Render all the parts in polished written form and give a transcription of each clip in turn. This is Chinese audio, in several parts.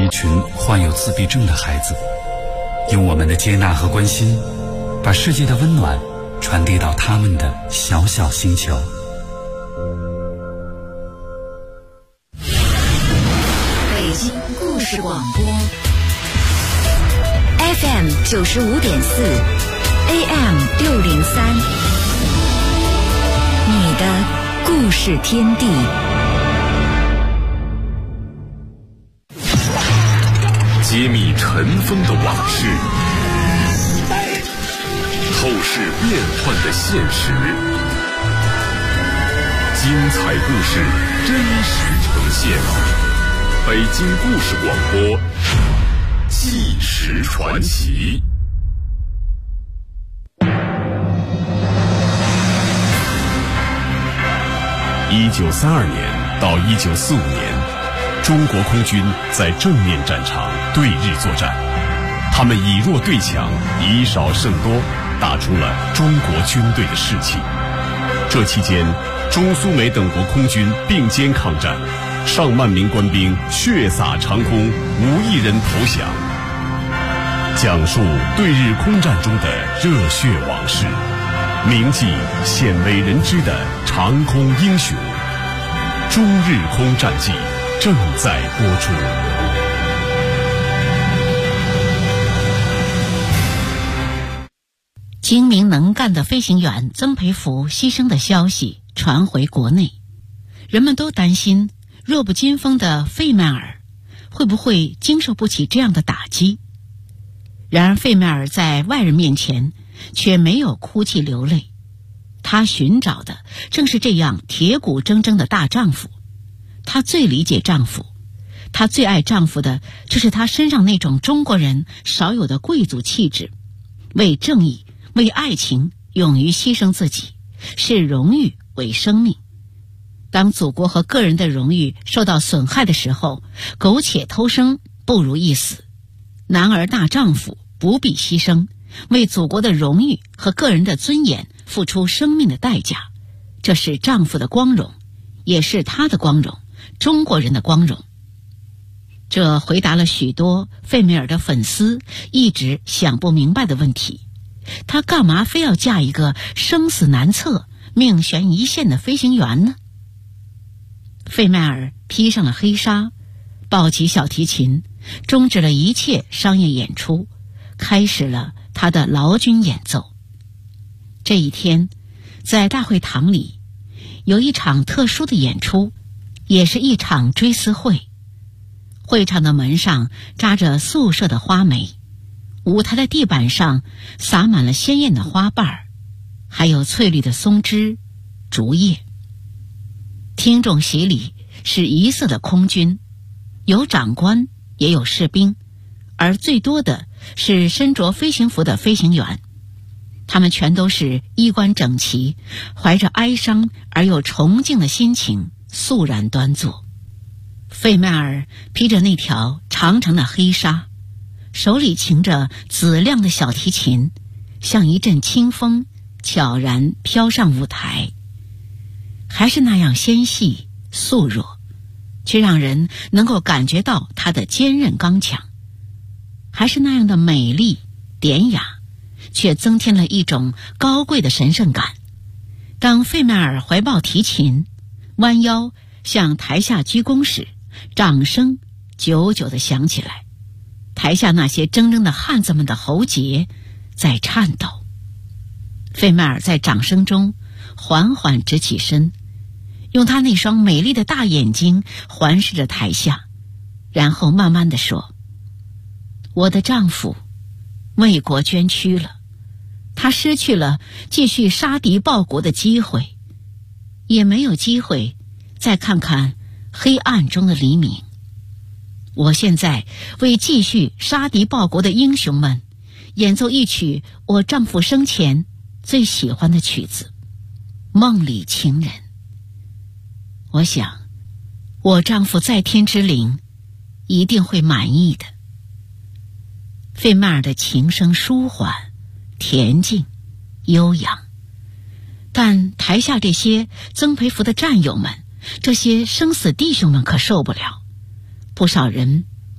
一群患有自闭症的孩子，用我们的接纳和关心，把世界的温暖传递到他们的小小星球。 北京故事广播 FM 95.4 AM 603，你的故事天地。 揭秘尘封的往事，透视变幻的现实，精彩故事真实呈现。北京故事广播，纪实传奇。1932年到1945年。中国空军在正面战场对日作战，他们以弱对强，以少胜多，打出了中国军队的士气。这期间，中苏美等国空军并肩抗战，上万名官兵血洒长空，无一人投降。讲述对日空战中的热血往事，铭记鲜为人知的长空英雄。中日空战记正在播出。 精明能干的飞行员曾培福牺牲的消息传回国内，人们都担心弱不禁风的费迈尔会不会经受不起这样的打击。然而费迈尔在外人面前却没有哭泣流泪，他寻找的正是这样铁骨铮铮的大丈夫。她最理解丈夫，她最爱丈夫的就是他身上那种中国人少有的贵族气质，为正义，为爱情勇于牺牲自己，视荣誉为生命。当祖国和个人的荣誉受到损害的时候，苟且偷生不如一死。男儿大丈夫不必牺牲，为祖国的荣誉和个人的尊严付出生命的代价，这是丈夫的光荣，也是他的光荣，中国人的光荣。这回答了许多费梅尔的粉丝一直想不明白的问题：她干嘛非要嫁一个生死难测、命悬一线的飞行员呢？费迈尔披上了黑纱，抱起小提琴，终止了一切商业演出，开始了他的劳军演奏。这一天，在大会堂里有一场特殊的演出，也是一场追思会。会场的门上扎着素色的花梅，舞台的地板上洒满了鲜艳的花瓣，还有翠绿的松枝、竹叶。听众席里是一色的空军，有长官也有士兵，而最多的是身着飞行服的飞行员。他们全都是衣冠整齐，怀着哀伤而又崇敬的心情，肃然端坐。费迈尔披着那条长长的黑纱，手里擎着紫亮的小提琴，像一阵清风悄然飘上舞台，还是那样纤细素弱，却让人能够感觉到她的坚韧刚强，还是那样的美丽典雅，却增添了一种高贵的神圣感。当费迈尔怀抱提琴，弯腰向台下鞠躬时，掌声久久地响起来，台下那些铮铮的汉子们的喉结在颤抖。费迈尔在掌声中缓缓直起身，用他那双美丽的大眼睛环视着台下，然后慢慢地说：我的丈夫为国捐躯了，他失去了继续杀敌报国的机会，也没有机会再看看黑暗中的黎明。我现在为继续杀敌报国的英雄们演奏一曲我丈夫生前最喜欢的曲子《梦里情人》。我想我丈夫在天之灵一定会满意的。费迈尔的琴声舒缓恬静悠扬，但台下这些曾培福的战友们，这些生死弟兄们可受不了。不少人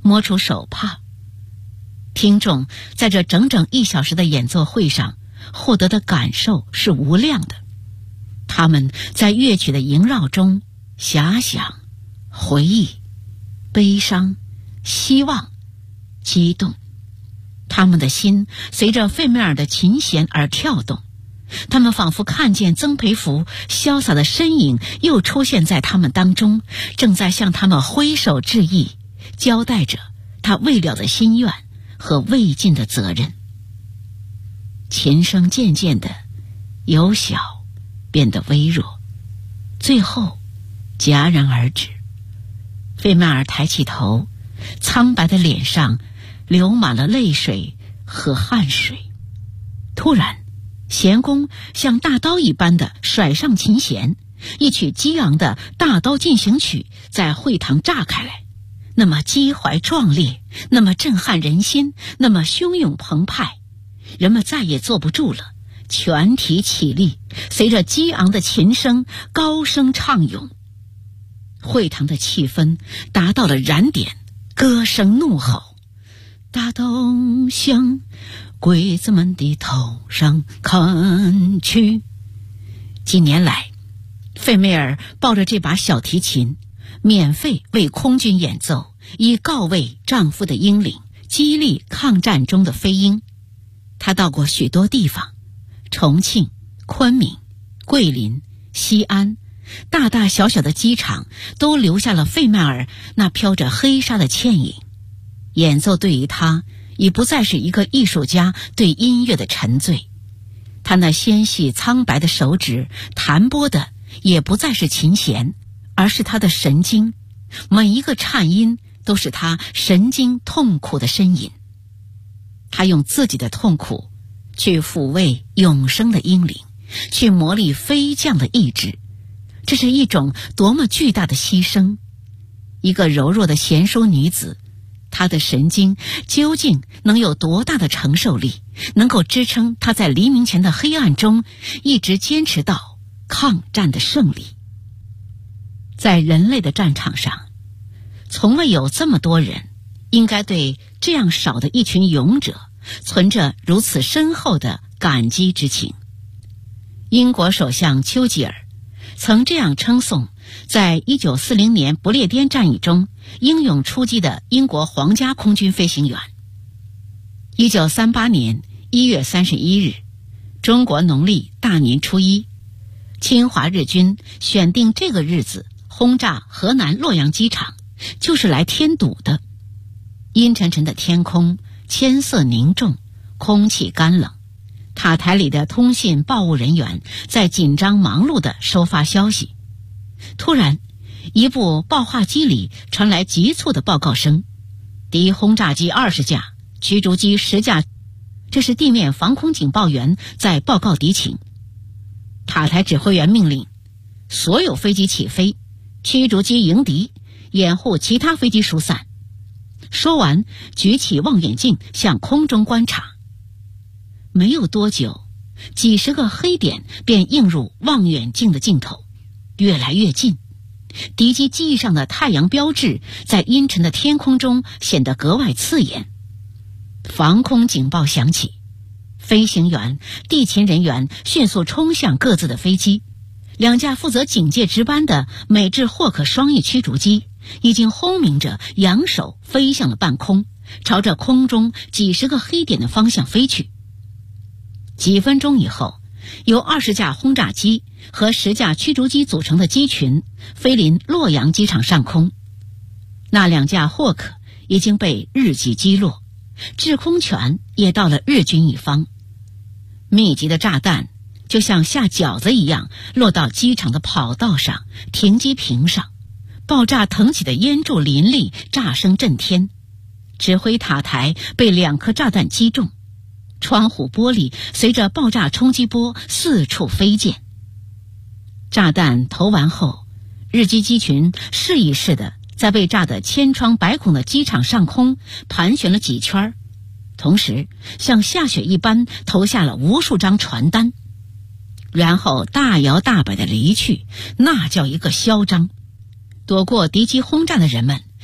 摸出手帕。听众在这整整1小时的演奏会上获得的感受是无量的。他们在乐曲的萦绕中遐想、回忆、悲伤、希望、激动。他们的心随着费梅尔的琴弦而跳动，他们仿佛看见曾培福潇洒的身影又出现在他们当中，正在向他们挥手致意，交代着他未了的心愿和未尽的责任。琴声渐渐的由小变得微弱，最后戛然而止。费曼尔抬起头，苍白的脸上流满了泪水和汗水。突然，弦弓像大刀一般的甩上琴弦，一曲激昂的大刀进行曲在会堂炸开来，那么激怀壮烈，那么震撼人心，那么汹涌澎湃。人们再也坐不住了，全体起立，随着激昂的琴声高声唱咏。会堂的气氛达到了燃点，歌声怒吼，大刀向鬼子们的头上砍去。几年来，费梅尔抱着这把小提琴，免费为空军演奏，以告慰丈夫的英领，激励抗战中的飞鹰。他到过许多地方，重庆、昆明、桂林、西安，大大小小的机场都留下了费曼尔那飘着黑纱的倩影。演奏对于他已不再是一个艺术家对音乐的沉醉，他那纤细苍白的手指弹拨的也不再是琴弦，而是他的神经，每一个颤音都是他神经痛苦的呻吟。他用自己的痛苦去抚慰永生的英灵，去磨砺飞将的意志。这是一种多么巨大的牺牲！一个柔弱的贤淑女子，她的神经究竟能有多大的承受力，能够支撑她在黎明前的黑暗中一直坚持到抗战的胜利？在人类的战场上，从未有这么多人应该对这样少的一群勇者存着如此深厚的感激之情。英国首相丘吉尔曾这样称颂在1940年不列颠战役中英勇出击的英国皇家空军飞行员。1938年1月31日，中国农历大年初一，侵华日军选定这个日子轰炸河南洛阳机场，就是来添堵的。阴沉沉的天空，铅色凝重，空气干冷。塔台里的通信报务人员在紧张忙碌地收发消息。突然，一部报话机里传来急促的报告声：敌轰炸机20架，驱逐机10架。这是地面防空警报员在报告敌情。塔台指挥员命令所有飞机起飞，驱逐机迎敌，掩护其他飞机疏散。说完，举起望远镜向空中观察。没有多久，几十个黑点便映入望远镜的镜头，越来越近。敌机机翼上的太阳标志在阴沉的天空中显得格外刺眼。防空警报响起，飞行员、地勤人员迅速冲向各自的飞机。2架负责警戒值班的美制霍克双翼驱逐机已经轰鸣着扬手飞向了半空，朝着空中几十个黑点的方向飞去。几分钟以后，由20架轰炸机和10架驱逐机组成的机群飞临洛阳机场上空。那2架霍克已经被日机击落，制空权也到了日军一方。密集的炸弹就像下饺子一样落到机场的跑道上、停机坪上，爆炸腾起的烟柱林立，炸声震天。指挥塔台被2颗炸弹击中，窗户玻璃随着爆炸冲击波四处飞溅。炸弹投完后，日机机群试一试的在被炸得千疮百孔的机场上空盘旋了几圈，同时像下雪一般投下了无数张传单，然后大摇大摆地离去，那叫一个嚣张。躲过敌机轰炸的人们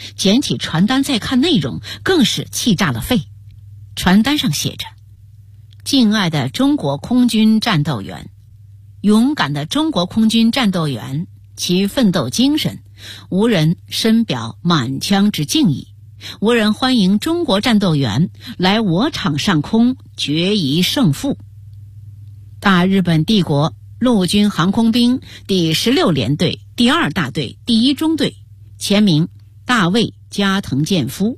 捡起传单再看内容，更是气炸了肺。传单上写着：敬爱的中国空军战斗员，勇敢的中国空军战斗员，其奋斗精神，无人深表满腔之敬意。无人欢迎中国战斗员来我场上空决一胜负。大日本帝国陆军航空兵第16联队第2大队第1中队，前名大卫加藤健夫。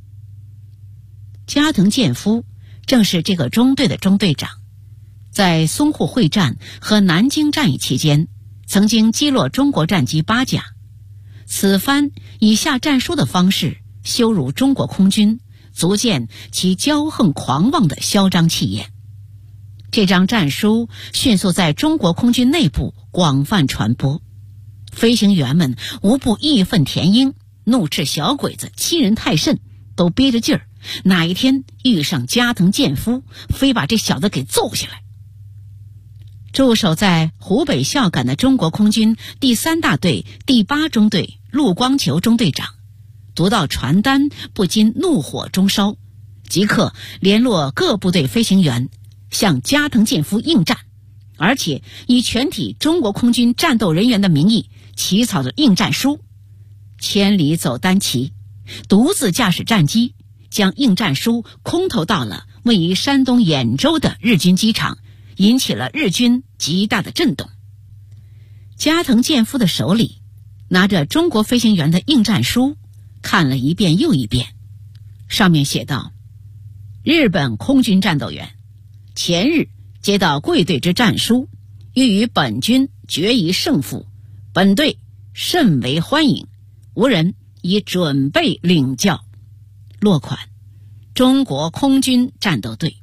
加藤健夫正是这个中队的中队长，在淞沪会战和南京战役期间，曾经击落中国战机8架。此番以下战书的方式羞辱中国空军，足见其骄横狂妄的嚣张气焰。这张战书迅速在中国空军内部广泛传播，飞行员们无不义愤填膺，怒斥小鬼子欺人太甚，都憋着劲儿，哪一天遇上加藤健夫，非把这小子给揍下来。驻守在湖北孝感的中国空军第3大队第8中队陆光球中队长读到传单，不禁怒火中烧，即刻联络各部队飞行员向加藤健夫应战，而且以全体中国空军战斗人员的名义起草了应战书，千里走单骑，独自驾驶战机，将应战书空投到了位于山东兖州的日军机场，引起了日军极大的震动。加藤健夫的手里拿着中国飞行员的应战书，看了一遍又一遍，上面写道：日本空军战斗员前日接到贵队之战书，欲与本军决一胜负，本队甚为欢迎，无人已准备领教。落款：中国空军战斗队。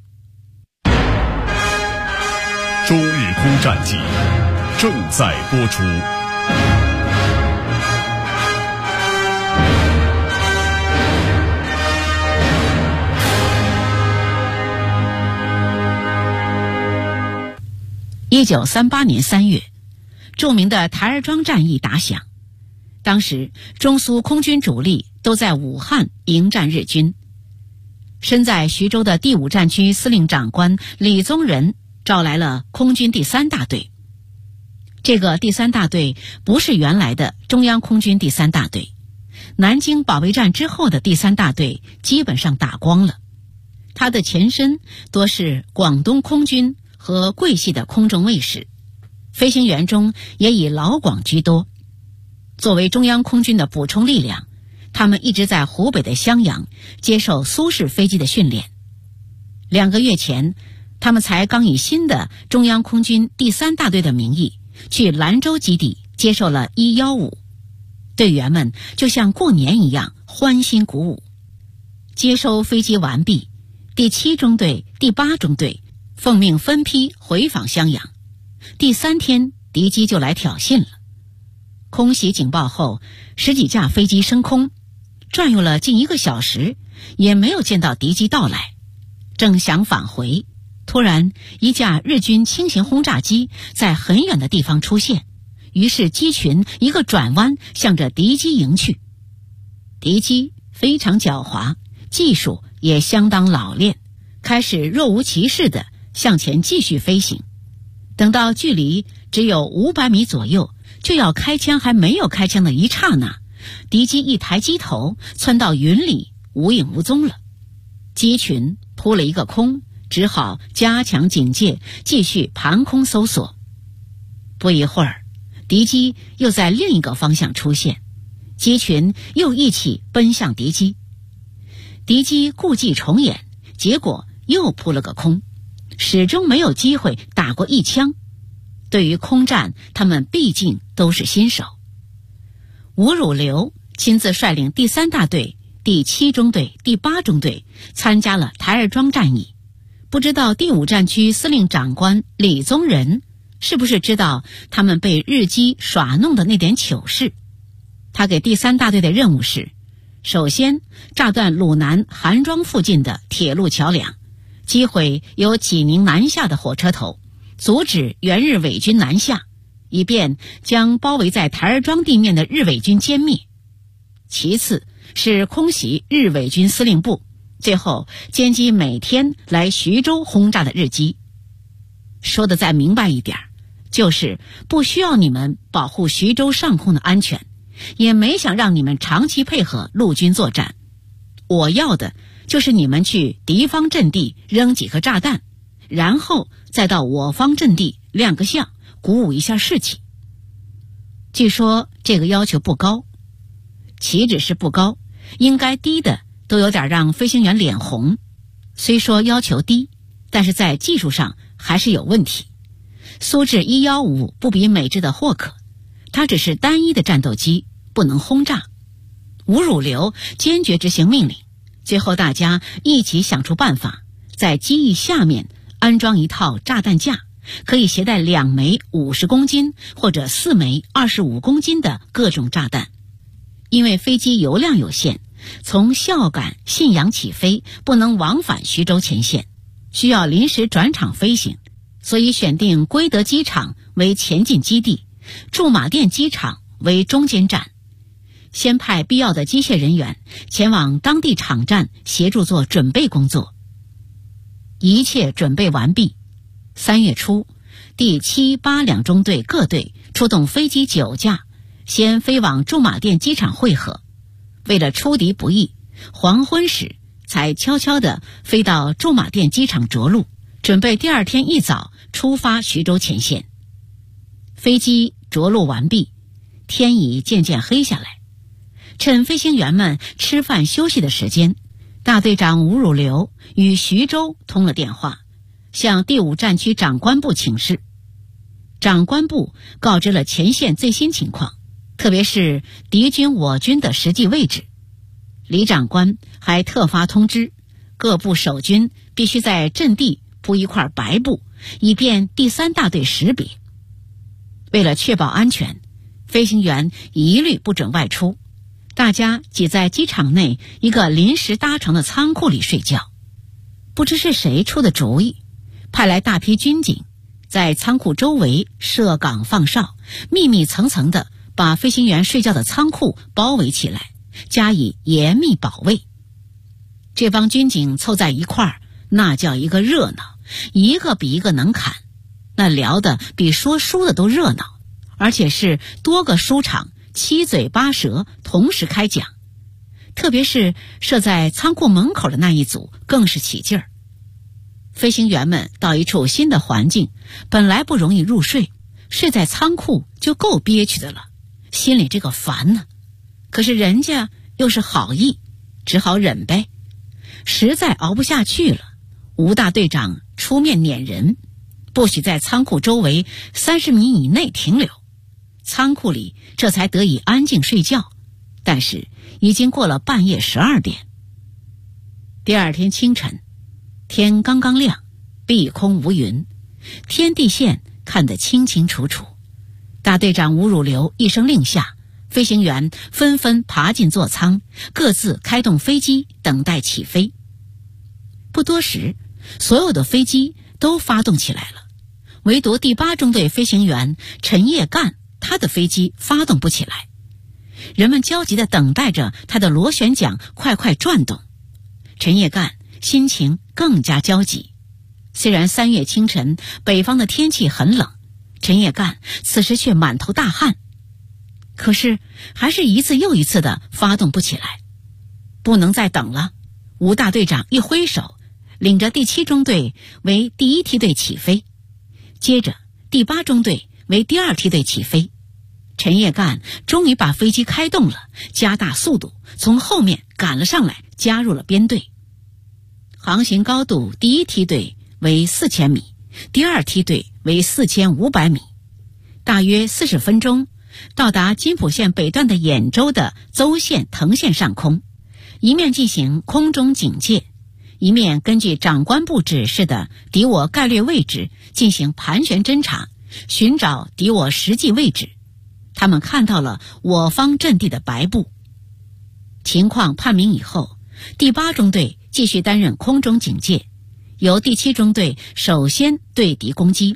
中日空战记正在播出。 1938年3月，著名的台儿庄战役打响。当时中苏空军主力都在武汉迎战日军。身在徐州的第5战区司令长官李宗仁召来了空军第3大队。这个第3大队不是原来的中央空军第3大队，南京保卫战之后的第3大队基本上打光了，它的前身多是广东空军和桂系的空中卫士，飞行员中也以老广居多。作为中央空军的补充力量，他们一直在湖北的襄阳接受苏式飞机的训练。2个月前，他们才刚以新的中央空军第3大队的名义去兰州基地接受了115，队员们就像过年一样欢欣鼓舞。接收飞机完毕，第7中队、第8中队奉命分批回访襄阳。第3天，敌机就来挑衅了。空袭警报后，10几架飞机升空，转悠了近1个小时，也没有见到敌机到来。正想返回，突然一架日军轻型轰炸机在很远的地方出现，于是机群一个转弯，向着敌机迎去。敌机非常狡猾，技术也相当老练，开始若无其事地向前继续飞行。等到距离只有500米左右，就要开枪还没有开枪的一刹那，敌机一抬机头窜到云里，无影无踪了。机群扑了一个空，只好加强警戒，继续盘空搜索。不一会儿，敌机又在另一个方向出现，机群又一起奔向敌机。敌机故伎重演，结果又扑了个空，始终没有机会打过一枪。对于空战，他们毕竟都是新手。吴汝流亲自率领第3大队、第7中队、第8中队参加了台儿庄战役。不知道第5战区司令长官李宗仁是不是知道他们被日机耍弄的那点糗事。他给第3大队的任务是：首先炸断鲁南韩庄附近的铁路桥梁，击毁由济宁南下的火车头，阻止援日伪军南下，以便将包围在台儿庄地面的日伪军歼灭。其次是空袭日伪军司令部，最后歼击每天来徐州轰炸的日机。说的再明白一点，就是不需要你们保护徐州上空的安全，也没想让你们长期配合陆军作战。我要的就是你们去敌方阵地扔几颗炸弹，然后再到我方阵地亮个相，鼓舞一下士气。据说这个要求不高，岂止是不高，应该低的都有点让飞行员脸红。虽说要求低，但是在技术上还是有问题。苏制115不比美制的霍克，它只是单一的战斗机，不能轰炸。吴汝流坚决执行命令，最后大家一起想出办法，在机翼下面安装一套炸弹架，可以携带2枚50公斤或者4枚25公斤的各种炸弹。因为飞机油量有限，从孝感、信阳起飞不能往返徐州前线，需要临时转场飞行，所以选定归德机场为前进基地，驻马店机场为中间站，先派必要的机械人员前往当地场站协助做准备工作。一切准备完毕，3月初，第7、8两中队各队出动飞机9架，先飞往驻马店机场会合。为了出敌不意，黄昏时才悄悄地飞到驻马店机场着陆，准备第二天一早出发徐州前线。飞机着陆完毕，天已渐渐黑下来。趁飞行员们吃饭休息的时间，大队长吴汝流与徐州通了电话，向第5战区长官部请示。长官部告知了前线最新情况，特别是敌军我军的实际位置。李长官还特发通知，各部守军必须在阵地铺一块白布，以便第3大队识别。为了确保安全，飞行员一律不准外出，大家挤在机场内一个临时搭成的仓库里睡觉。不知是谁出的主意，派来大批军警，在仓库周围设岗放哨，密密层层地把飞行员睡觉的仓库包围起来，加以严密保卫。这帮军警凑在一块儿，那叫一个热闹，一个比一个能侃，那聊得比说书的都热闹，而且是多个书场七嘴八舌同时开讲。特别是设在仓库门口的那一组更是起劲儿。飞行员们到一处新的环境，本来不容易入睡，睡在仓库就够憋屈的了，心里这个烦呢。可是人家又是好意，只好忍呗。实在熬不下去了，吴大队长出面撵人，不许在仓库周围30米以内停留。仓库里这才得以安静睡觉，但是已经过了半夜12点。第二天清晨，天刚刚亮，碧空无云，天地线看得清清楚楚。大队长吴汝流一声令下，飞行员纷纷爬进座舱，各自开动飞机等待起飞。不多时，所有的飞机都发动起来了，唯独第8中队飞行员陈业干，他的飞机发动不起来。人们焦急地等待着他的螺旋桨快快转动。陈业干心情更加焦急。虽然3月清晨北方的天气很冷，陈业干此时却满头大汗，可是还是一次又一次地发动不起来。不能再等了，吴大队长一挥手，领着第7中队为第1梯队起飞，接着第8中队为第2梯队起飞。陈业干终于把飞机开动了，加大速度从后面赶了上来，加入了编队。航行高度第1梯队为4000米，第2梯队为4500米，大约40分钟到达津浦线北段的兖州的邹县、藤县上空，一面进行空中警戒，一面根据长官部指示的敌我概略位置进行盘旋侦察，寻找敌我实际位置。他们看到了我方阵地的白布。情况判明以后，第8中队继续担任空中警戒，由第7中队首先对敌攻击。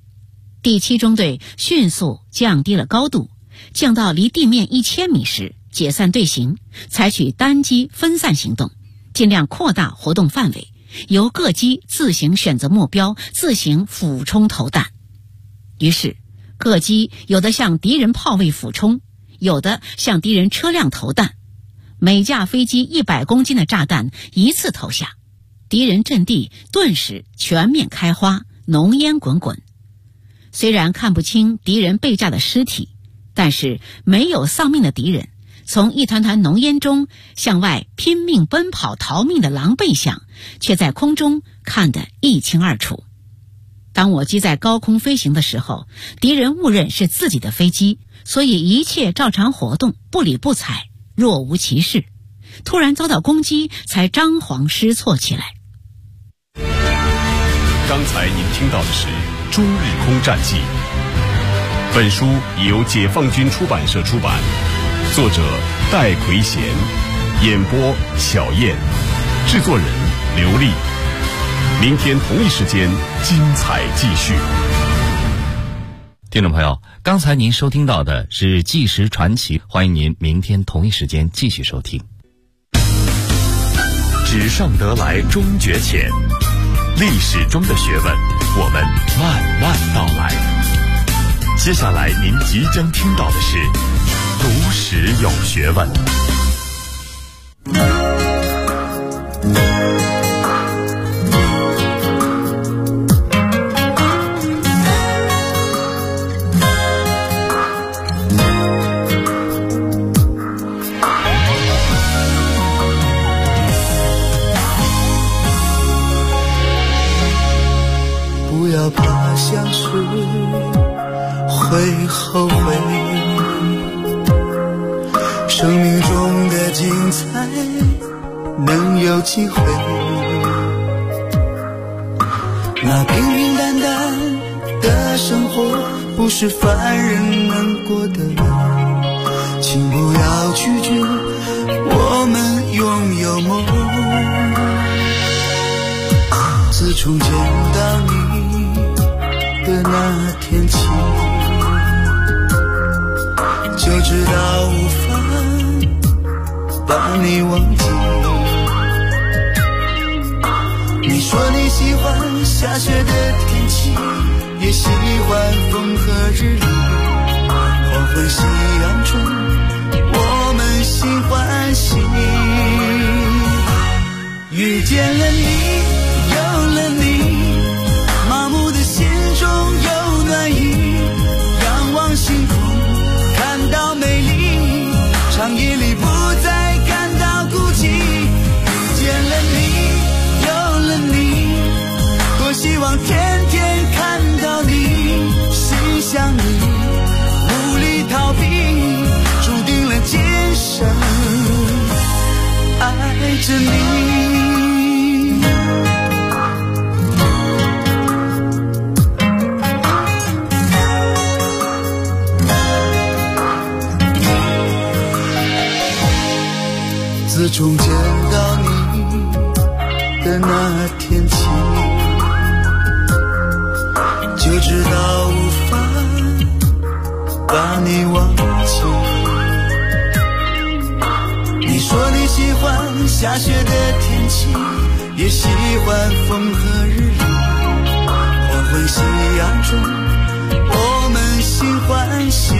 第7中队迅速降低了高度，降到离地面1000米时解散队形，采取单机分散行动，尽量扩大活动范围，由各机自行选择目标，自行俯冲投弹。于是各机有的向敌人炮位俯冲，有的向敌人车辆投弹，每架飞机100公斤的炸弹一次投下，敌人阵地顿时全面开花，浓烟滚滚。虽然看不清敌人被炸的尸体，但是没有丧命的敌人从一团团浓烟中向外拼命奔跑逃命的狼狈相，却在空中看得一清二楚。当我机在高空飞行的时候，敌人误认是自己的飞机，所以一切照常活动，不理不睬，若无其事。突然遭到攻击，才张皇失措起来。 刚才您听到的是《中日空战记》，本书由解放军出版社出版，作者戴奎贤，演播小燕，制作人刘丽。明天同一时间精彩继续。 听众朋友，刚才您收听到的是《纪实传奇》，欢迎您明天同一时间继续收听。 纸上得来终觉浅，历史中的学问，我们慢慢道来。接下来您即将听到的是读史有学问。 不要怕相识会后悔，生命中的精彩能有机会，那平平淡淡的生活不是凡人能过的，请不要拒绝我们拥有梦。自从见到你的那天起，就知道无法把你忘记。你说你喜欢下雪的天气，也喜欢风和日丽，黄昏夕阳中我们心欢喜。遇见了你，有了你，麻木的心中有暖意，仰望星空看到美丽，长夜里不再感到孤寂。遇见了你，有了你，多希望天天看到你，心想你，无力逃避，注定了今生爱着你。自从见到你的那天起，就知道无法把你忘记。你说你喜欢下雪的天气，也喜欢风和日丽，黄昏夕阳中我们心欢喜。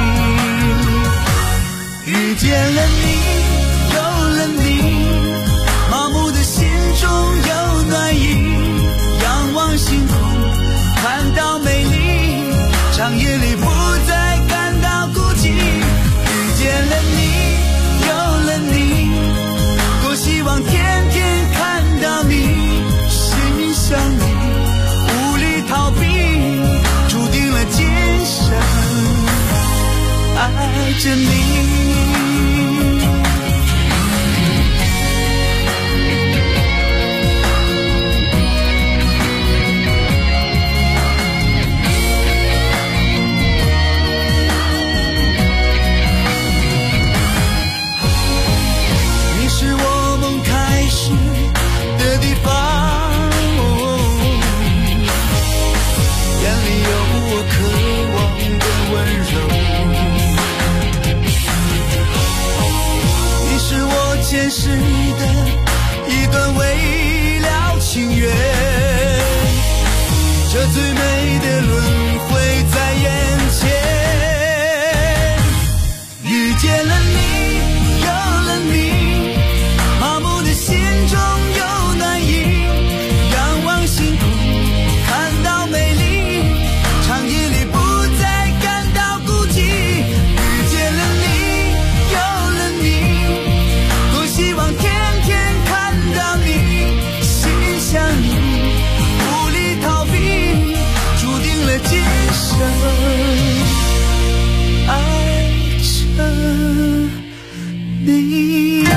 遇见了你，有了你，麻木的心中有暖意，仰望星空看到美丽，长夜里不再感到孤寂。遇见了你，有了你，多希望天天看到你，心想你，无力逃避，注定了今生爱着你。的地方，眼里有我渴望的温柔。 最美的轮回在眼前。遇见了你，有了你，麻木的心中有暖意，仰望星空，看到美丽，长夜里不再感到孤寂。遇见了你，有了你，多希望天天看到你，心相印，无力逃避，注定了今生爱着你。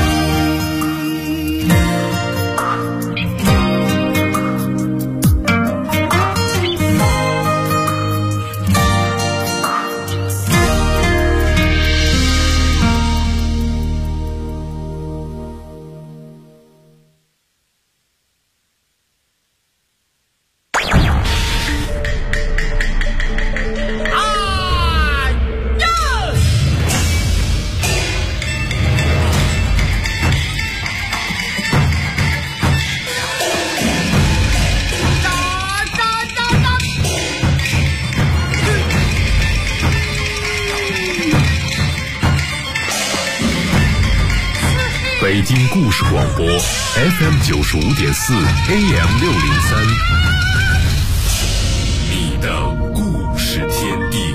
北京故事广播 FM 95.4 AM 603，你的故事天地。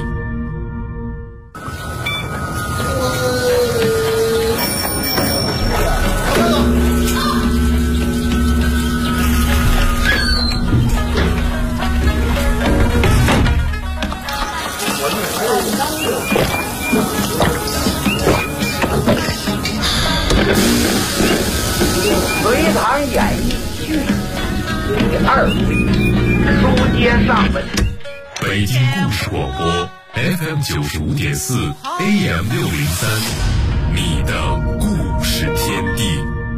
隋唐演义序第2回，书接上文。 北京故事广播 FM 95.4 AM 603，你的故事天地。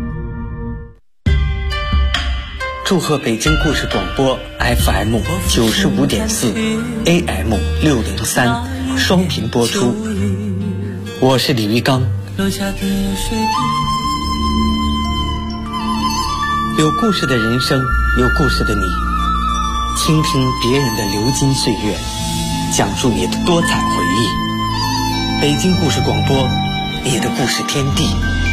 祝贺北京故事广播 FM 95.4 AM 603双频播出。我是李玉刚。有故事的人生，有故事的你，倾听别人的流金岁月，讲述你的多彩回忆。北京故事广播，你的故事天地。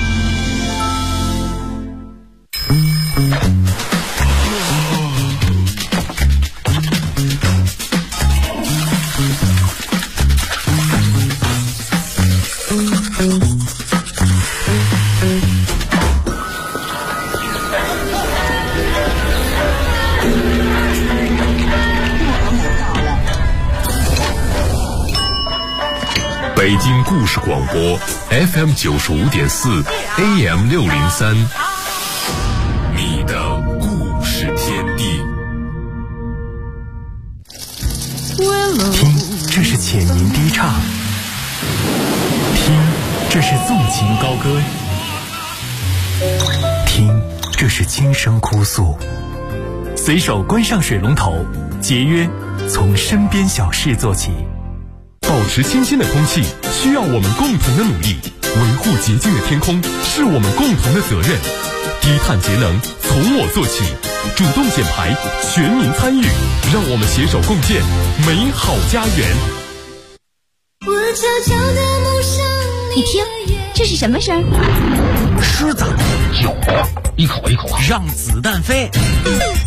北京故事广播 FM 95.4 AM 603，你的故事天地。 听，这是浅吟低唱；听，这是纵情高歌；听，这是轻声哭诉。随手关上水龙头，节约从身边小事做起。 保持新鲜的空气需要我们共同的努力，维护洁净的天空是我们共同的责任。低碳节能从我做起，主动减排，全民参与，让我们携手共建美好家园。 你听，这是什么声？ 狮子，酒，一口一口， 让子弹飞。